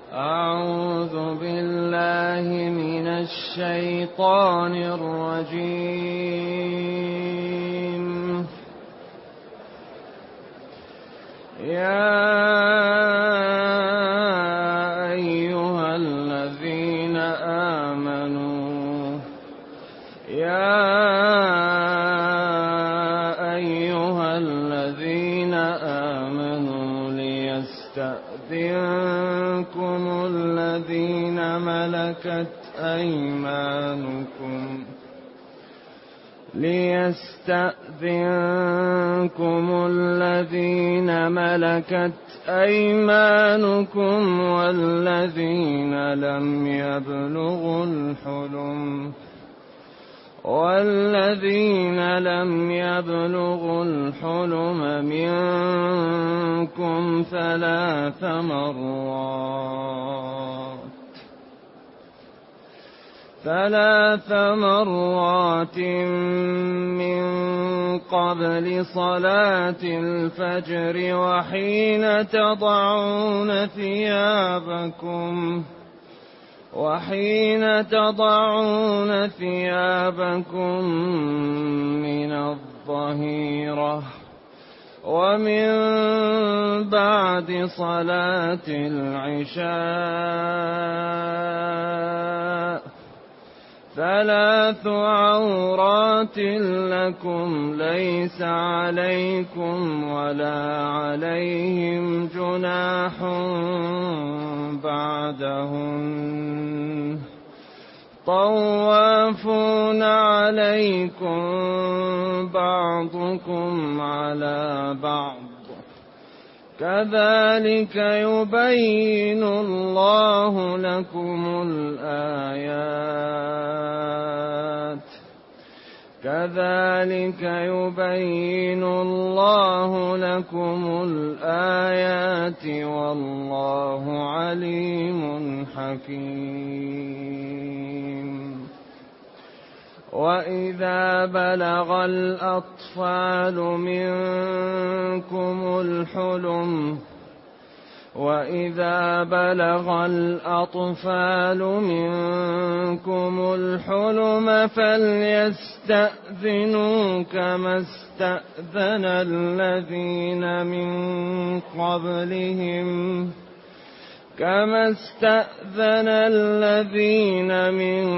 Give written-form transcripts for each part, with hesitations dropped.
أعوذ بالله من الشيطان الرجيم. يا أيها الذين آمنوا ليستأذنكم الذين ملكت أيمانكم والذين لم يبلغوا الحلم منكم ثلاث مرات من قبل صلاة الفجر وحين تضعون ثيابكم من الظهيرة ومن بعد صلاة العشاء 3 عورات لكم ليس عليكم ولا عليهم جناح بعدهن طوافون عليكم بعضكم على بعض كذلك يبين الله لكم الآيات والله عليم حكيم. وإذا بلغ الأطفال منكم الحلم فليستأذنوا كما استأذن الذين من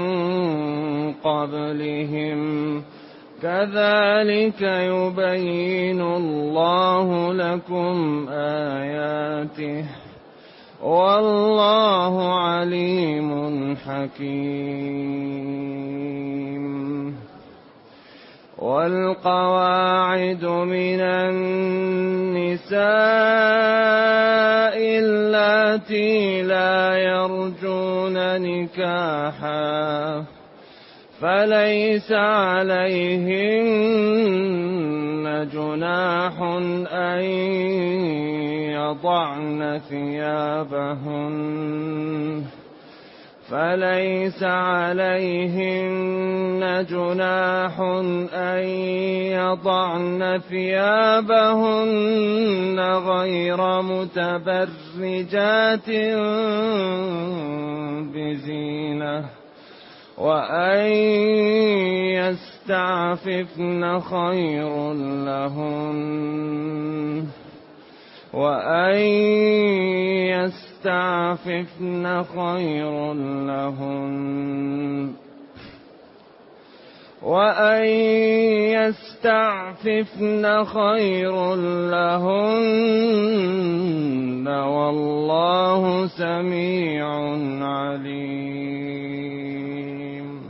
قبلهم كذلك يبين الله لكم آياته والله عليم حكيم. والقواعد من النساء اللاتي لا يرجون نكاحا فليس عليهن جناح أن يضعن ثيابهن غير متبرجات بزينة وأن يستعففن خير لهن والله سميع عليم.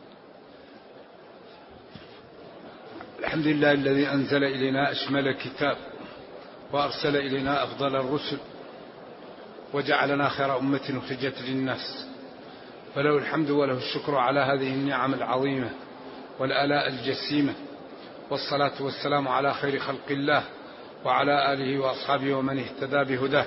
الحمد لله الذي أنزل إلينا أشمل كتاب وأرسل إلينا أفضل الرسل وجعلنا خير أمة أخرجت للناس، فله الحمد وله الشكر على هذه النعم العظيمة والآلاء الجسيمة، والصلاة والسلام على خير خلق الله وعلى آله وأصحابه ومن اهتدى بهداه.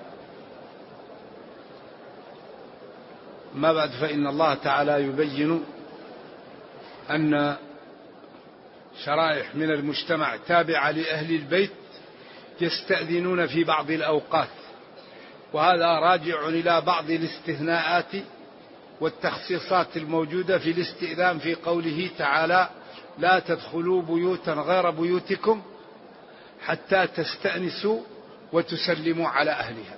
ما بعد، فإن الله تعالى يبين أن شرائح من المجتمع تابعة لأهل البيت يستأذنون في بعض الأوقات وهذا راجع إلى بعض الاستثناءات والتخصيصات الموجودة في الاستئذان في قوله تعالى: لا تدخلوا بيوتا غير بيوتكم حتى تستأنسوا وتسلموا على أهلها.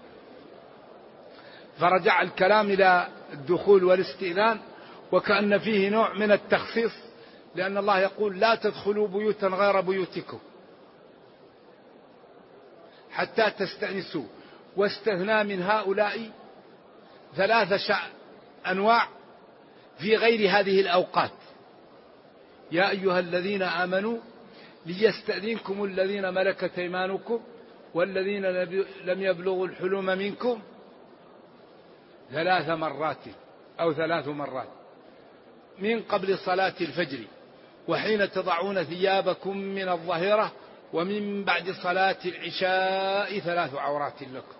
فرجع الكلام إلى الدخول والاستئذان وكأن فيه نوع من التخصيص، لأن الله يقول: لا تدخلوا بيوتا غير بيوتكم حتى تستأنسوا، واستثنى من هؤلاء 3 أنواع في غير هذه الأوقات: يا أيها الذين آمنوا ليستأذنكم الذين ملكت أيمانكم والذين لم يبلغوا الحلم منكم 3 مرات أو 3 مرات من قبل صلاة الفجر، وحين تضعون ثيابكم من الظهيرة، ومن بعد صلاة العشاء 3 عورات لكم.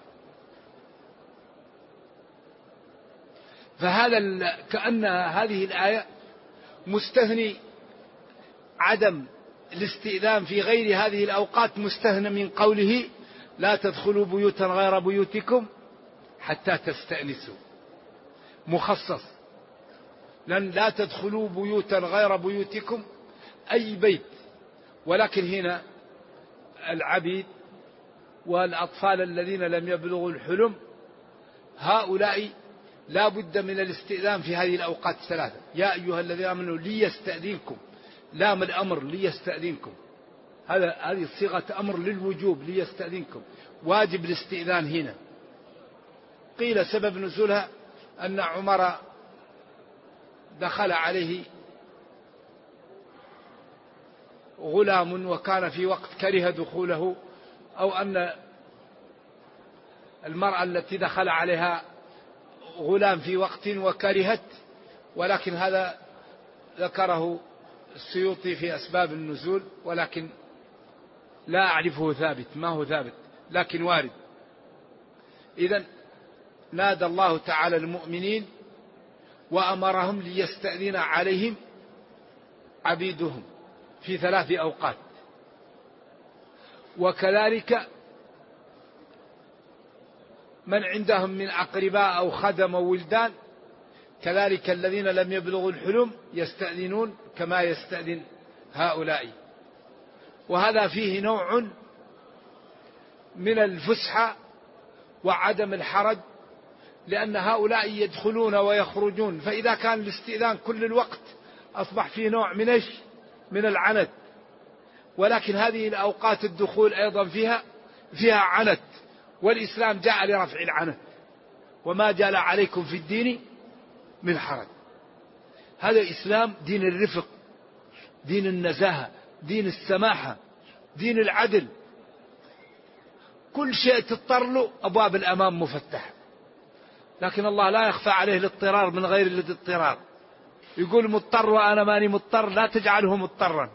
فهذا كأن هذه الآية مستثني عدم الاستئذان في غير هذه الأوقات، مستثنى من قوله: لا تدخلوا بيوتا غير بيوتكم حتى تستأنسوا، مخصص، لأن لا تدخلوا بيوتا غير بيوتكم أي بيت، ولكن هنا العبيد والأطفال الذين لم يبلغوا الحلم هؤلاء لا بد من الاستئذان في هذه الأوقات 3. يا أيها الذين آمنوا ليستأذنكم، لام الأمر ليستأذنكم، هذه صيغة أمر للوجوب، ليستأذنكم، واجب الاستئذان هنا. قيل سبب نزولها أن عمر دخل عليه غلام وكان في وقت كره دخوله، أو أن المرأة التي دخل عليها غلام في وقت وكرهت، ولكن هذا ذكره السيوطي في أسباب النزول، ولكن لا أعرفه ثابت، ما هو ثابت لكن وارد. إذن نادى الله تعالى المؤمنين وأمرهم ليستأذن عليهم عبيدهم في 3 أوقات، وكذلك من عندهم من أقرباء أو خدم أو ولدان، كذلك الذين لم يبلغوا الحلم يستأذنون كما يستأذن هؤلاء. وهذا فيه نوع من الفسحة وعدم الحرج، لأن هؤلاء يدخلون ويخرجون، فإذا كان الاستئذان كل الوقت أصبح فيه نوع من العنت. ولكن هذه الأوقات الدخول أيضا فيها عنت، والإسلام جاء لرفع العنت: وما جعل عليكم في الدين من حرج. هذا الإسلام دين الرفق، دين النزاهة، دين السماحة، دين العدل، كل شيء تضطر له أبواب الأمام مفتحة. لكن الله لا يخفى عليه الاضطرار من غير الاضطرار، يقول مضطر وأنا ماني مضطر، لا تجعله مضطرا.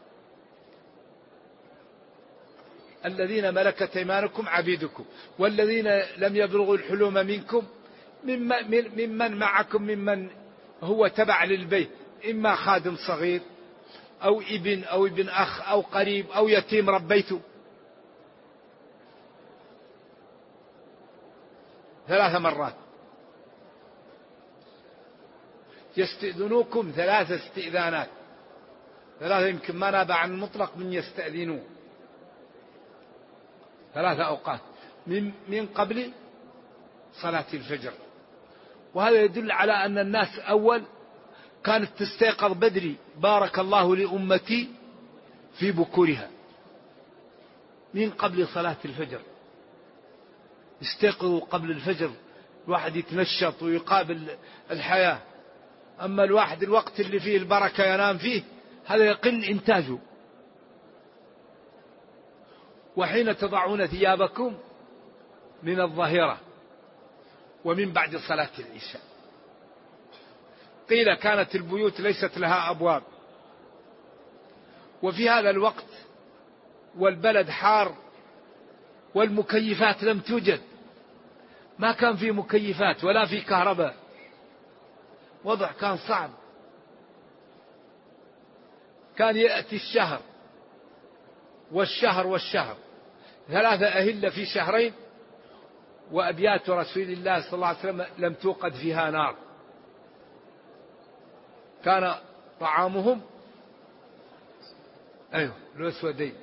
الذين ملكت أيمانكم عبيدكم والذين لم يبلغوا الحلم منكم ممن معكم، ممن هو تبع للبيت، إما خادم صغير أو ابن أخ أو قريب أو يتيم ربيته. 3 مرات يستئذنوكم، 3 استئذانات، 3 يمكن ما نابع عن المطلق من يستأذنوا، 3 أوقات من قبل صلاة الفجر. وهذا يدل على أن الناس أول كانت تستيقظ بدري، بارك الله لأمتي في بكورها، من قبل صلاة الفجر يستيقظوا قبل الفجر، الواحد يتنشط ويقابل الحياة. أما الواحد الوقت اللي فيه البركة ينام فيه، هذا يقل إنتاجه. وحين تضعون ثيابكم من الظهيرة، ومن بعد صلاة العشاء. قيل كانت البيوت ليست لها أبواب، وفي هذا الوقت والبلد حار والمكيفات لم توجد، ما كان في مكيفات ولا في كهرباء، وضع كان صعب. كان يأتي الشهر والشهر 3 أهلة في شهرين، وأبيات رسول الله صلى الله عليه وسلم لم توقد فيها نار، كان طعامهم الأسودين،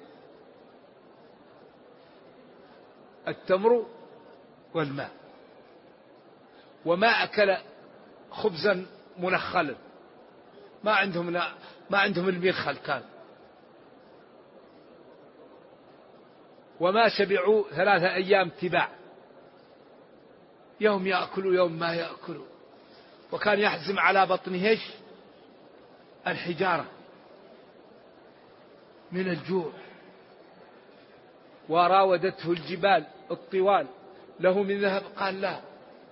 التمر والماء، وما أكل خبزا منخلا، ما عندهم المرخل كان، وما شبعوا 3 أيام تباع، يوم يأكلوا يوم ما يأكلوا، وكان يحزم على بطنه الحجارة من الجوع. وراودته الجبال الطوال له من ذهب، قال لا،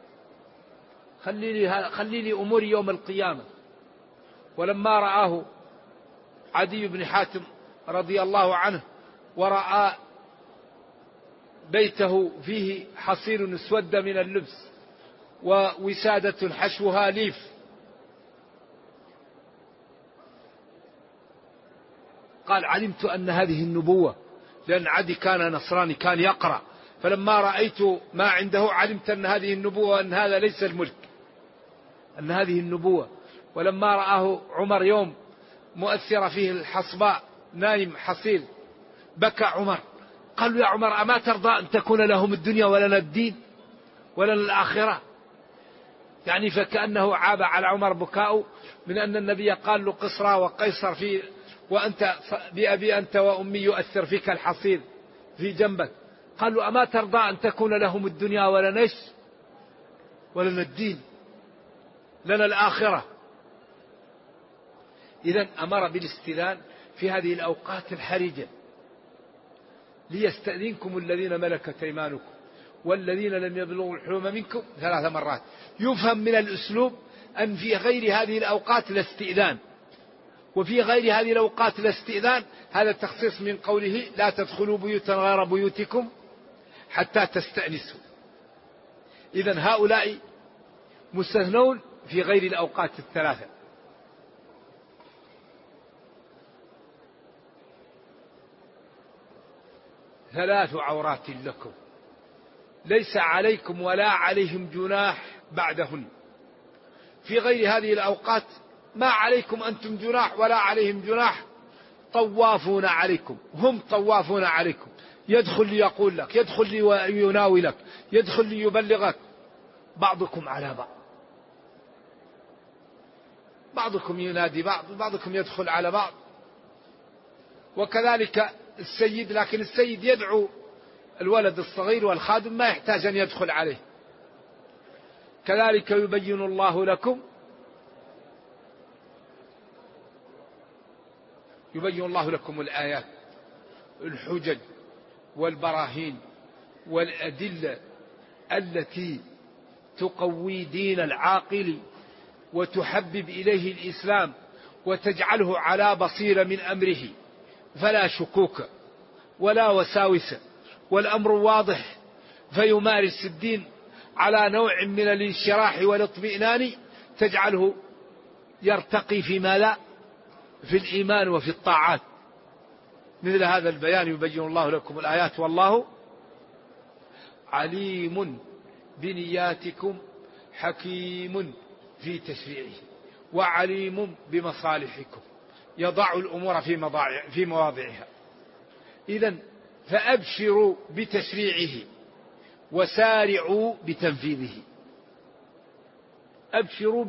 خلي لي أموري يوم القيامة. ولما رآه عدي بن حاتم رضي الله عنه ورأى بيته فيه حصير اسود من اللبس ووسادة حشوها ليف، قال علمت أن هذه النبوة، لأن عدي كان نصراني كان يقرأ، فلما رأيت ما عنده علمت أن هذه النبوة، أن هذا ليس الملك، أن هذه النبوة. ولما رآه عمر يوم مؤثر فيه الحصباء نايم حصيل، بكى عمر، قال يا عمر أما ترضى أن تكون لهم الدنيا ولنا الدين ولنا الآخرة؟ يعني فكأنه عاب على عمر بكاؤه من أن النبي قال له قصرى وقيصر فيه، وأنت بأبي أنت وأمي يؤثر فيك الحصير في جنبك. قال له أما ترضى أن تكون لهم الدنيا ولنا الدين لنا الآخرة؟ إذن أمر بالاستئذان في هذه الأوقات الحرجة، ليستأذنكم الذين ملكت أيمانكم والذين لم يبلغوا الحلم منكم 3 مرات. يفهم من الأسلوب أن في غير هذه الأوقات الاستئذان، وفي غير هذه الأوقات الاستئذان، هذا التخصيص من قوله لا تدخلوا بيوتا غير بيوتكم حتى تستأنسوا. إذن هؤلاء مستثنون في غير الأوقات ال3. ثلاث عورات لكم ليس عليكم ولا عليهم جناح بعدهن. في غير هذه الأوقات ما عليكم أنتم جناح ولا عليهم جناح، طوافون عليكم، هم طوافون عليكم، يدخل ليقول لك، يدخل ليناولك، يدخل ليبلغك، بعضكم على بعض، بعضكم ينادي بعضكم يدخل على بعض. وكذلك السيد، لكن السيد يدعو الولد الصغير والخادم، ما يحتاج أن يدخل عليه. كذلك يبين الله لكم الآيات، الحجج والبراهين والأدلة التي تقوي دين العاقل وتحبب إليه الإسلام وتجعله على بصيرة من أمره، فلا شكوك ولا وساوس، والأمر واضح، فيمارس الدين على نوع من الانشراح والاطمئنان تجعله يرتقي في ماذا؟ في الإيمان وفي الطاعات. مثل هذا البيان يبين الله لكم الآيات والله عليم بنياتكم حكيم في تشريعه وعليم بمصالحكم، يضع الأمور في مواضعها. إذن فأبشروا بتشريعه وسارعوا بتنفيذه. أبشروا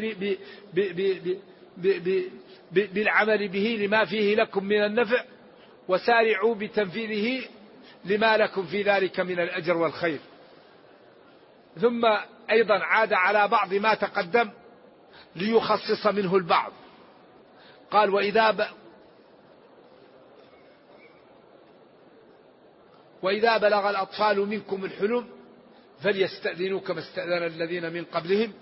بالعمل به لما فيه لكم من النفع، وسارعوا بتنفيذه لما لكم في ذلك من الأجر والخير. ثم أيضا عاد على بعض ما تقدم ليخصص منه البعض، قال وإذا بلغ الأطفال منكم الحلم فليستأذنوا كما استأذن الذين من قبلهم.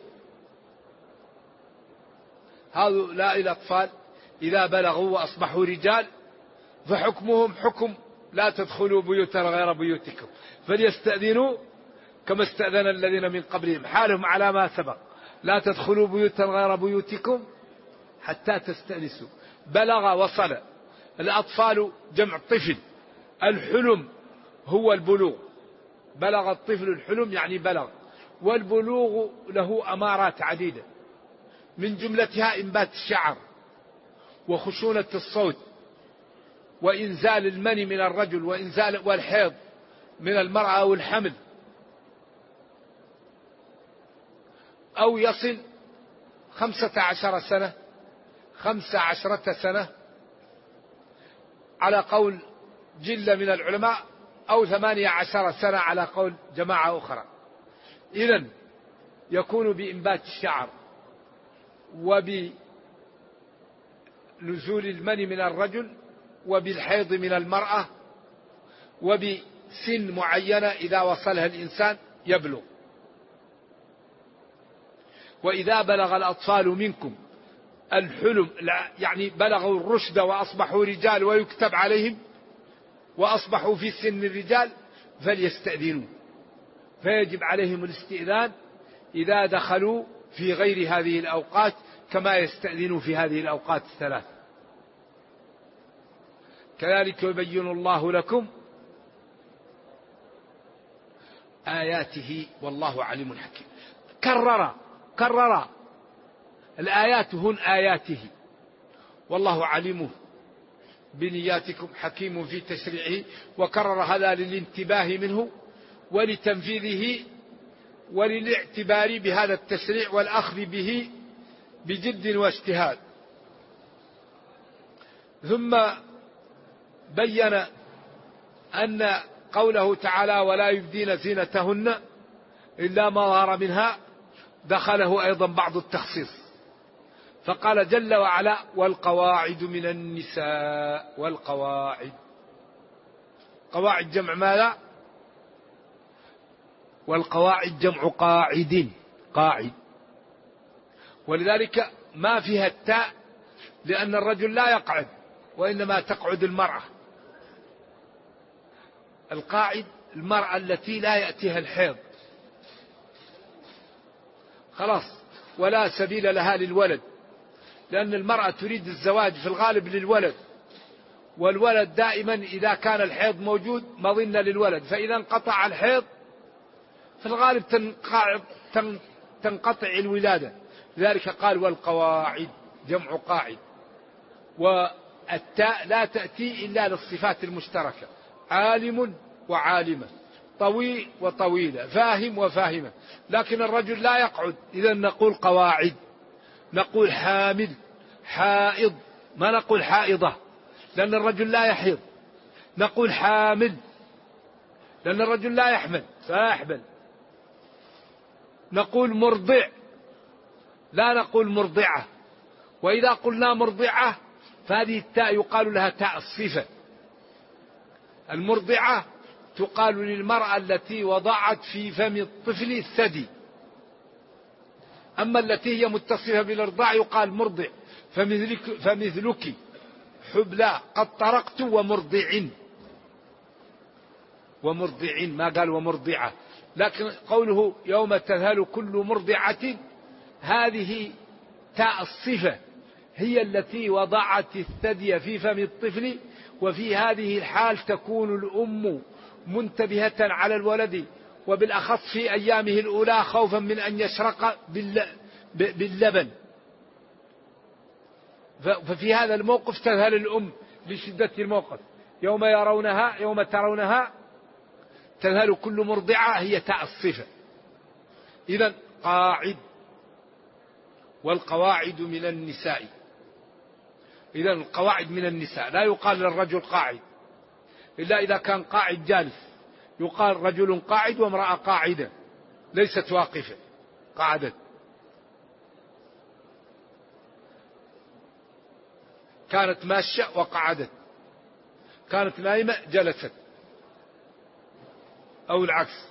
هؤلاء الأطفال إذا بلغوا وأصبحوا رجال فحكمهم حكم لا تدخلوا بيوتا غير بيوتكم فليستأذنوا كما استأذن الذين من قبلهم، حالهم على ما سبق، لا تدخلوا بيوتا غير بيوتكم حتى تستأنسوا. بلغ وصل. الأطفال جمع طفل، الحلم هو البلوغ، بلغ الطفل الحلم يعني بلغ. والبلوغ له أمارات عديدة، من جملتها إنبات الشعر وخشونة الصوت وإنزال المني من الرجل والحيض من المرأة والحمل، أو يصل 15 سنة على قول جلة من العلماء، أو 18 سنة على قول جماعة أخرى. إذن يكون بإنبات الشعر وبنزول المني من الرجل وبالحيض من المرأة وبسن معينة إذا وصلها الإنسان يبلغ. وإذا بلغ الأطفال منكم الحلم يعني بلغوا الرشد وأصبحوا رجال ويكتب عليهم وأصبحوا في سن الرجال فليستأذنوا، فيجب عليهم الاستئذان إذا دخلوا في غير هذه الأوقات كما يستأذنوا في هذه الأوقات الثلاث. كذلك يبين الله لكم آياته والله عليم حكيم. كرر الآيات هن آياته، والله عليم بنياتكم حكيم في تشريعه. وكرر هذا للانتباه منه ولتنفيذه وللاعتبار بهذا التشريع والأخذ به بجد واجتهاد. ثم بين أن قوله تعالى ولا يبدين زينتهن إلا ما ظهر منها دخله أيضا بعض التخصيص، فقال جل وعلا والقواعد من النساء. والقواعد، قواعد جمع ماذا؟ والقواعد جمع قاعد، قاعد. ولذلك ما فيها التاء لأن الرجل لا يقعد وإنما تقعد المرأة. القاعد المرأة التي لا يأتيها الحيض خلاص، ولا سبيل لها للولد، لأن المرأة تريد الزواج في الغالب للولد، والولد دائما إذا كان الحيض موجود مظنة للولد، فإذا انقطع الحيض في الغالب تنقطع الولادة. لذلك قال والقواعد جمع قاعد. والتاء لا تأتي إلا للصفات المشتركة، عالم وعالمة، طويل وطويلة، فاهم وفاهمة. لكن الرجل لا يقعد، إذا نقول قواعد. نقول حامل، حائض، ما نقول حائضة لأن الرجل لا يحيض. نقول حامل لأن الرجل لا يحمل فلا يحمل. نقول مرضع، لا نقول مرضعة. وإذا قلنا مرضعة فهذه التاء يقال لها تاء الصفة. المرضعة تقال للمرأة التي وضعت في فم الطفل الثدي، أما التي هي متصفة بالإرضاع يقال مرضع. فمثلك حبلى قد طرقت ومرضع، ومرضع ما قال ومرضعة. لكن قوله يوم تذهل كل مرضعة هذه تاء الصفة هي التي وضعت الثدي في فم الطفل، وفي هذه الحال تكون الأم منتبهة على الولد، وبالأخص في أيامه الأولى خوفا من أن يشرق باللبن. ففي هذا الموقف تذهل الأم لشدة الموقف. يوم ترونها تذهل كل مرضعة هي تاء الصفة. إذن قاعد. والقواعد من النساء، إذن القواعد من النساء لا يقال للرجل قاعد إلا إذا كان قاعد جالس، يقال رجل قاعد وامرأة قاعدة ليست واقفة، قعدت. كانت ماشية وقعدت، كانت نائمة جلست، أو العكس.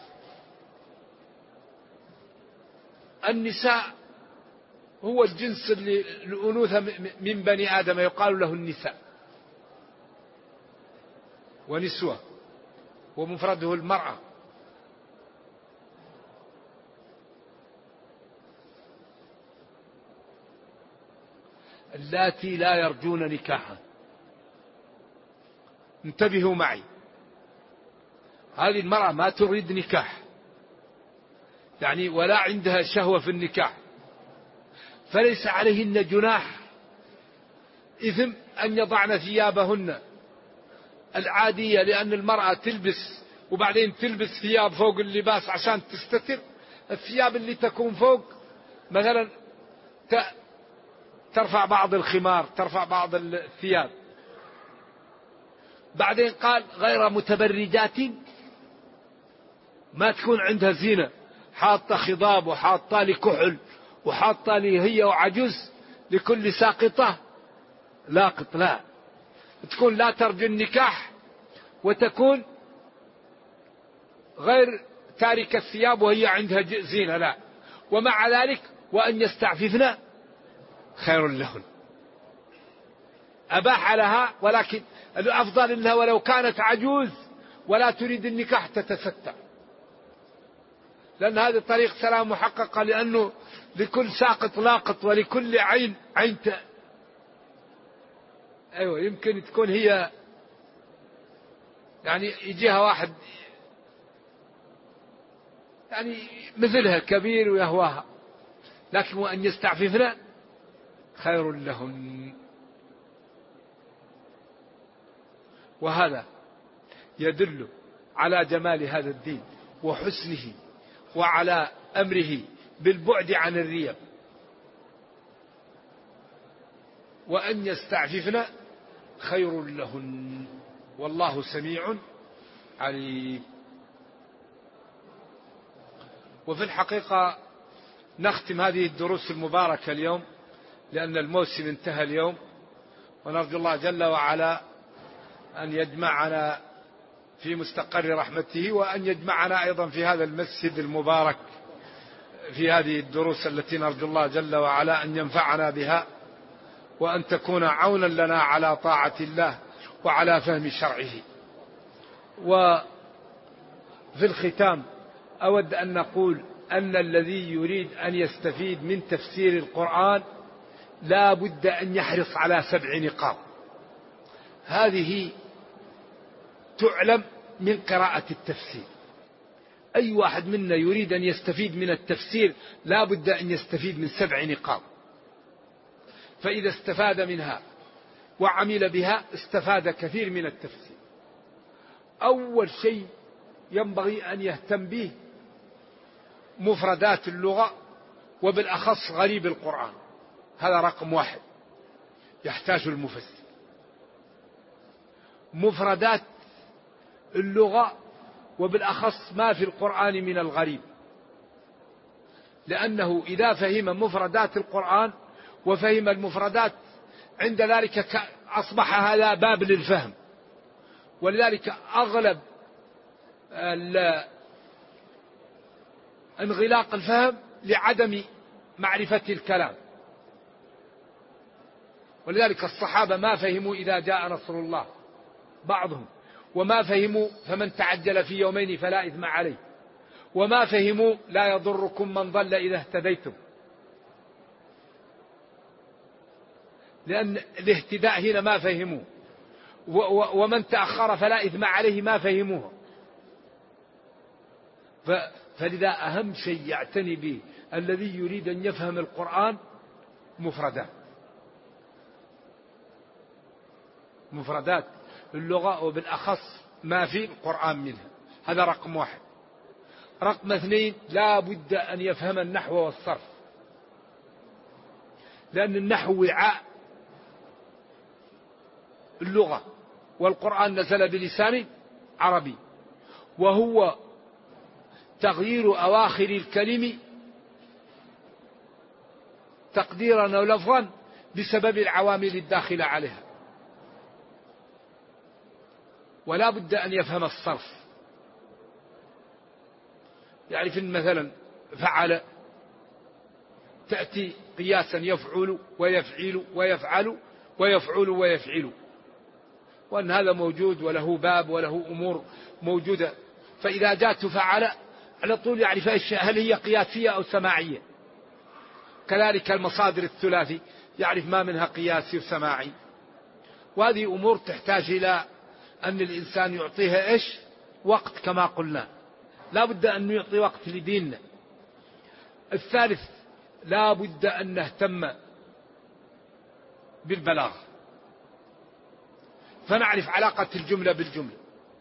النساء هو الجنس اللي الأنوثة من بني آدم يقال له النساء، ونسوة ومفرده المرأة. اللاتي لا يرجون نكاحا، انتبهوا معي، هذه المرأة ما تريد نكاح يعني ولا عندها شهوة في النكاح، فليس عليهن جناح إثم أن يضعن ثيابهن العادية، لأن المرأة تلبس وبعدين تلبس ثياب فوق اللباس عشان تستتر. الثياب اللي تكون فوق مثلا ترفع بعض الخمار، ترفع بعض الثياب. بعدين قال غير متبرجات، ما تكون عندها زينة، حاطة خضاب وحاطة لي كحل وحاطة لي هي وعجوز لكل ساقطة لاقط، لا، تكون لا ترجو النكاح وتكون غير تارك الثياب وهي عندها زينة، لا. ومع ذلك وأن يستعففن خير لهن، أباح لها، ولكن الأفضل أنها ولو كانت عجوز ولا تريد النكاح تتستر، لأن هذه طريق سلام محققة، لأنه لكل ساقط لاقط ولكل عين عين أيوة، يمكن تكون هي يعني يجيها واحد يعني مثلها كبير ويهواها، لكن وأن يستعففن خير لهن. وهذا يدل على جمال هذا الدين وحسنه وعلى أمره بالبعد عن الرياء. وأن يستعففن خير لهن والله سميع عليم. وفي الحقيقة نختم هذه الدروس المباركة اليوم، لأن الموسم انتهى اليوم، ونرجو الله جل وعلا أن يجمعنا في مستقر رحمته، وأن يجمعنا أيضا في هذا المسجد المبارك في هذه الدروس التي نرجو الله جل وعلا أن ينفعنا بها، وأن تكون عونا لنا على طاعة الله وعلى فهم شرعه. وفي الختام أود أن نقول أن الذي يريد أن يستفيد من تفسير القرآن لا بد أن يحرص على 7 نقاط. هذه تعلم من قراءة التفسير. أي واحد منا يريد أن يستفيد من التفسير لا بد أن يستفيد من 7 نقاط، فإذا استفاد منها وعمل بها استفاد كثير من التفسير. أول شيء ينبغي أن يهتم به مفردات اللغة، وبالأخص غريب القرآن، هذا رقم 1 يحتاج المفسر. مفردات اللغة وبالأخص ما في القرآن من الغريب، لأنه إذا فهم مفردات القرآن وفهم المفردات عند ذلك أصبح هذا باب للفهم. ولذلك أغلب انغلاق الفهم لعدم معرفة الكلام. ولذلك الصحابة ما فهموا إذا جاء نصر الله بعضهم، وما فهموا فمن تعجل في يومين فلا إثم عليه، وما فهموا لا يضركم من ضل إذا اهتديتم، لأن الاهتداء هنا ما فهموه، ومن تأخر فلا إثم عليه ما فهموه. فلذا أهم شيء يعتني به الذي يريد أن يفهم القرآن مفردات اللغة، وبالأخص ما في القرآن منها. هذا رقم 1. رقم 2 لا بد أن يفهم النحو والصرف، لأن النحو وعاء اللغة، والقرآن نزل بلسان عربي، وهو تغيير أواخر الكلم تقديرا أو لفظا بسبب العوامل الداخلة عليها. ولا بد أن يفهم الصرف. يعني في مثلا فعل تأتي قياسا يفعل ويفعل ويفعل ويفعل ويفعل، وأن هذا موجود وله باب وله أمور موجودة. فإذا جاءت فعل على طول يعرف هل هي قياسية أو سماعية. كذلك المصادر الثلاثي يعرف ما منها قياسي وسماعي. وهذه أمور تحتاج إلى أن الإنسان يعطيها وقت كما قلنا، لا بد أن يعطي وقت لديننا. الثالث لا بد أن نهتم بالبلاغة، فنعرف علاقة الجملة بالجملة،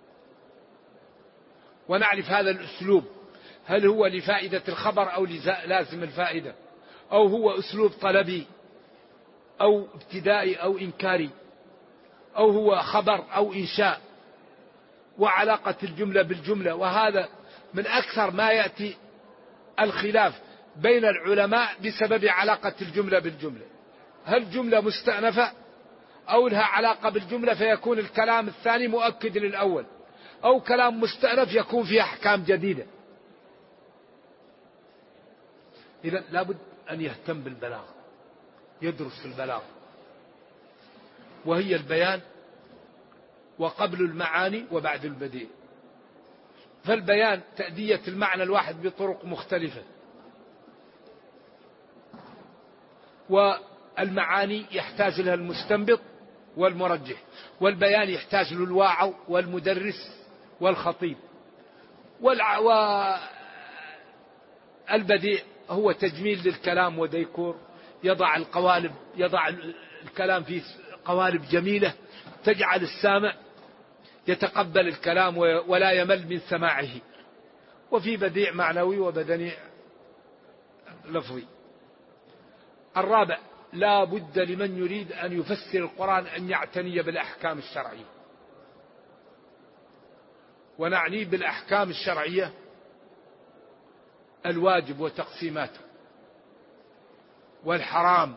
ونعرف هذا الأسلوب هل هو لفائدة الخبر أو لازم الفائدة، أو هو أسلوب طلبي أو ابتدائي أو إنكاري، أو هو خبر أو إنشاء، وعلاقة الجملة بالجملة. وهذا من أكثر ما يأتي الخلاف بين العلماء بسبب علاقة الجملة بالجملة، هل جملة مستأنفة أو لها علاقة بالجملة فيكون الكلام الثاني مؤكد للأول، أو كلام مستأنف يكون فيه أحكام جديدة. إذن لابد أن يهتم بالبلاغة، يدرس في البلاغة، وهي البيان وقبل المعاني وبعد البديع. فالبيان تأدية المعنى الواحد بطرق مختلفة، والمعاني يحتاج لها المستنبط والمرجح، والبيان يحتاج له الواعظ والمدرس والخطيب. والبديع هو تجميل للكلام وديكور، يضع القوالب، يضع الكلام في قوالب جميلة تجعل السامع يتقبل الكلام ولا يمل من سماعه. وفي بديع معنوي وبدني لفظي. الرابع لا بد لمن يريد أن يفسر القرآن أن يعتني بالأحكام الشرعية. ونعني بالأحكام الشرعية الواجب وتقسيماته، والحرام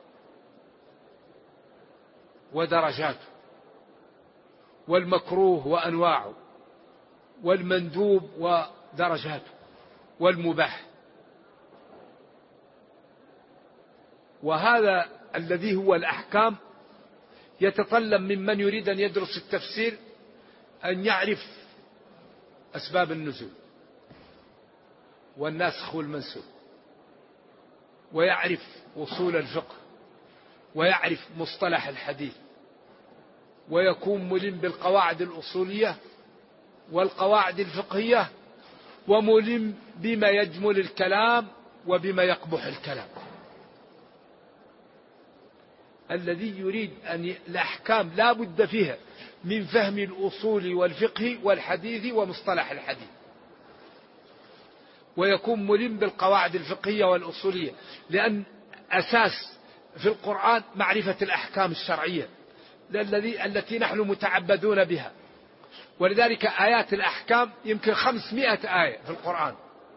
ودرجاته، والمكروه وأنواعه، والمندوب ودرجاته، والمباح. وهذا الذي هو الأحكام يتطلب ممن يريد أن يدرس التفسير أن يعرف أسباب النزول والناسخ والمنسوخ، ويعرف أصول الفقه، ويعرف مصطلح الحديث، ويكون ملم بالقواعد الأصولية والقواعد الفقهية، وملم بما يجمل الكلام وبما يقبح الكلام. الذي يريد أن الأحكام لا بد فيها من فهم الأصول والفقه والحديث ومصطلح الحديث، ويكون ملم بالقواعد الفقهية والأصولية، لأن أساس في القرآن معرفة الأحكام الشرعية التي نحن متعبدون بها. ولذلك آيات الأحكام يمكن 500 آية في القرآن.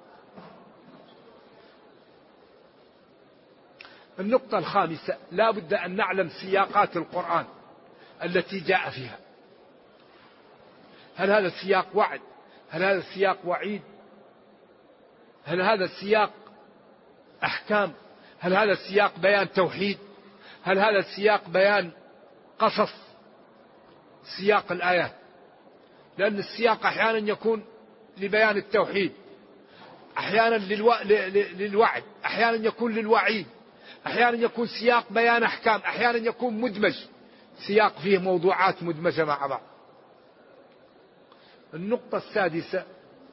النقطة الخامسة لا بد أن نعلم سياقات القرآن التي جاء فيها. هل هذا السياق وعد؟ هل هذا السياق وعيد؟ هل هذا السياق أحكام؟ هل هذا السياق بيان توحيد؟ هل هذا السياق بيان قصص؟ سياق الآيات، لأن السياق أحيانا يكون لبيان التوحيد، أحيانا للوعد، أحيانا يكون للوعيد، أحيانا يكون سياق بيان أحكام، أحيانا يكون مدمج، سياق فيه موضوعات مدمجة مع بعض. النقطة السادسة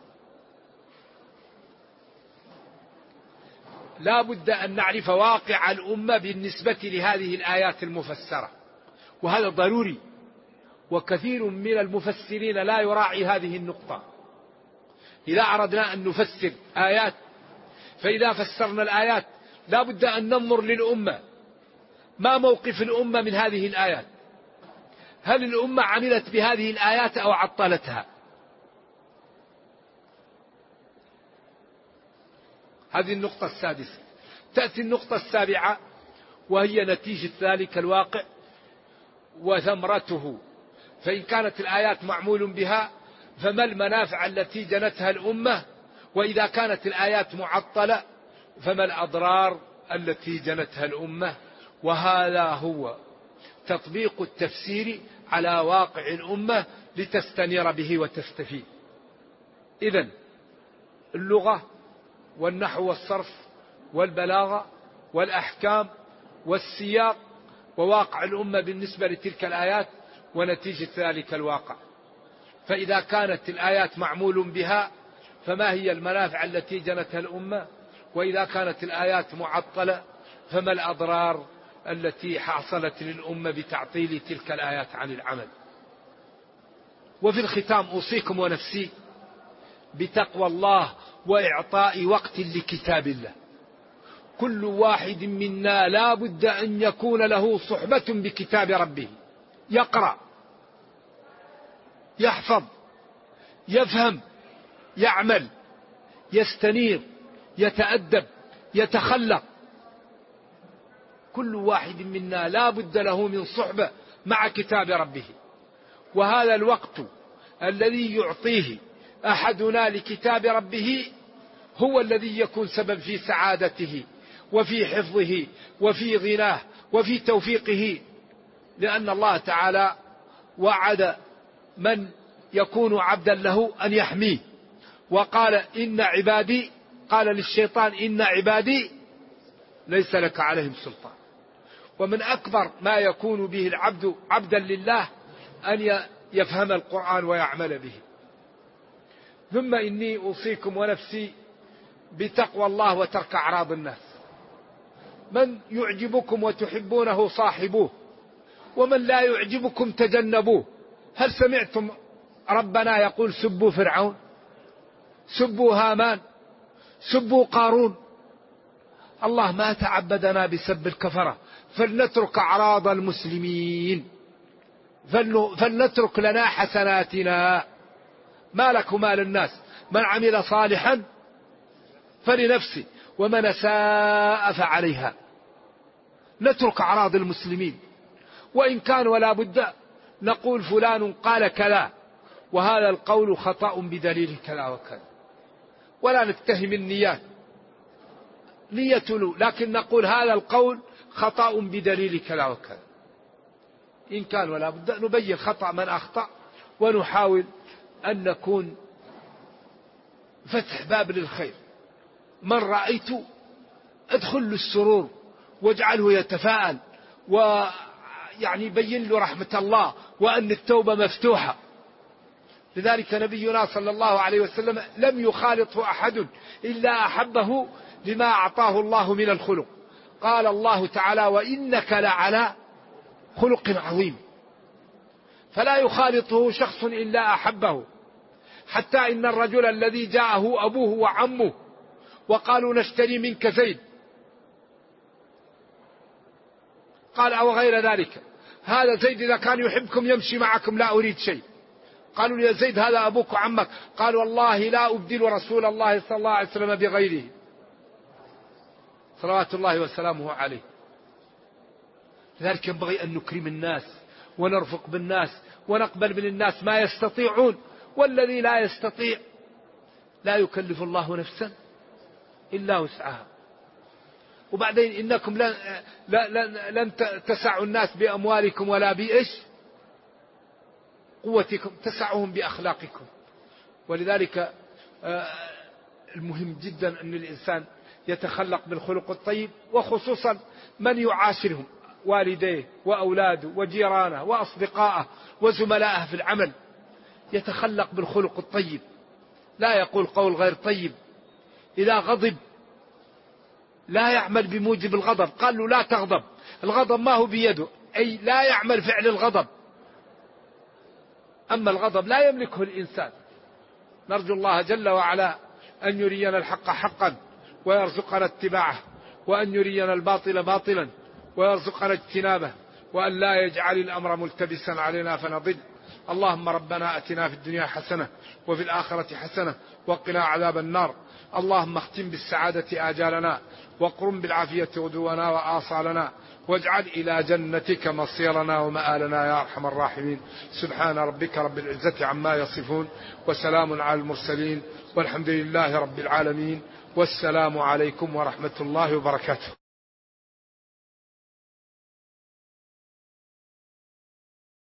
لا بد أن نعرف واقع الأمة بالنسبة لهذه الآيات المفسرة، وهذا ضروري، وكثير من المفسرين لا يراعي هذه النقطة. إذا أردنا أن نفسر آيات، فإذا فسرنا الآيات لا بد أن ننظر للأمة، ما موقف الأمة من هذه الآيات؟ هل الأمة عملت بهذه الآيات أو عطلتها؟ هذه النقطة السادسة. تأتي النقطة السابعة وهي نتيجة ذلك الواقع وثمرته. فإن كانت الآيات معمول بها فما المنافع التي جنتها الأمة؟ وإذا كانت الآيات معطلة فما الأضرار التي جنتها الأمة؟ وهذا هو تطبيق التفسير على واقع الأمة لتستنير به وتستفيد. إذن اللغة والنحو والصرف والبلاغة والأحكام والسياق وواقع الأمة بالنسبة لتلك الآيات ونتيجة ذلك الواقع. فإذا كانت الآيات معمول بها فما هي المنافع التي جنتها الأمة؟ وإذا كانت الآيات معطلة فما الأضرار التي حصلت للأمة بتعطيل تلك الآيات عن العمل؟ وفي الختام أوصيكم ونفسي بتقوى الله وإعطاء وقت لكتاب الله. كل واحد منا لا بد أن يكون له صحبة بكتاب ربه، يقرأ، يحفظ، يفهم، يعمل، يستنير، يتأدب، يتخلق. كل واحد منا لا بد له من صحبة مع كتاب ربه. وهذا الوقت الذي يعطيه أحدنا لكتاب ربه هو الذي يكون سبب في سعادته وفي حفظه وفي غناه وفي توفيقه، لأن الله تعالى وعد من يكون عبدا له أن يحميه، وقال إن عبادي، قال للشيطان إن عبادي ليس لك عليهم سلطان. ومن أكبر ما يكون به العبد عبدا لله أن يفهم القرآن ويعمل به. ثم إني أوصيكم ونفسي بتقوى الله وترك أعراض الناس. من يعجبكم وتحبونه صاحبوه، ومن لا يعجبكم تجنبوه. هل سمعتم ربنا يقول سبوا فرعون، سبوا هامان، سبوا قارون؟ الله ما تعبدنا بسب الكفرة. فلنترك أعراض المسلمين، فلنترك لنا حسناتنا. ما لك وما للناس، من عمل صالحا فلنفسه ومن أساء فعليها. نترك أعراض المسلمين، وإن كان ولا بد نقول فلان قال كذا وهذا القول خطأ بدليل كذا وكذا، ولا نتهم النيات، نية له، لكن نقول هذا القول خطأ بدليل كذا وكذا. إن كان ولا بد نبين خطأ من أخطأ، ونحاول أن نكون فتح باب للخير. من رأيت ادخل له السرور واجعله يتفاءل، ويعني بين له رحمة الله وأن التوبة مفتوحة. لذلك نبينا صلى الله عليه وسلم لم يخالطه أحد إلا أحبه لما أعطاه الله من الخلق. قال الله تعالى وإنك لعلى خلق عظيم. فلا يخالطه شخص إلا أحبه، حتى إن الرجل الذي جاءه أبوه وعمه وقالوا نشتري منك زيد، قال أو غير ذلك، هذا زيد إذا كان يحبكم يمشي معكم لا أريد شيء. قالوا يا زيد هذا أبوك وعمك، قال والله لا أبدل رسول الله صلى الله عليه وسلم بغيره صلوات الله وسلامه عليه. لذلك ينبغي أن نكرم الناس ونرفق بالناس ونقبل من الناس ما يستطيعون، والذي لا يستطيع لا يكلف الله نفسا إلا وسعها. وبعدين إنكم لن تسعوا الناس بأموالكم ولا بإيش قوتكم، تسعهم بأخلاقكم. ولذلك المهم جدا أن الإنسان يتخلق بالخلق الطيب، وخصوصا من يعاشرهم، والديه وأولاده وجيرانه وأصدقائه وزملائه في العمل، يتخلق بالخلق الطيب، لا يقول قول غير طيب. إذا غضب لا يعمل بموجب الغضب، قال له لا تغضب، الغضب ما هو بيده، أي لا يعمل فعل الغضب. أما الغضب لا يملكه الإنسان. نرجو الله جل وعلا أن يرينا الحق حقا ويرزقنا اتباعه، وأن يرينا الباطل باطلا ويرزقنا اجتنابه، وأن لا يجعل الأمر ملتبسا علينا فنضل. اللهم ربنا أتنا في الدنيا حسنة وفي الآخرة حسنة وقنا عذاب النار. اللهم اختم بالسعادة آجالنا، وقرم بالعافية غدونا وآصالنا، واجعل إلى جنتك مصيرنا ومآلنا يا أرحم الراحمين. سبحان ربك رب العزة عما يصفون، وسلام على المرسلين، والحمد لله رب العالمين، والسلام عليكم ورحمة الله وبركاته.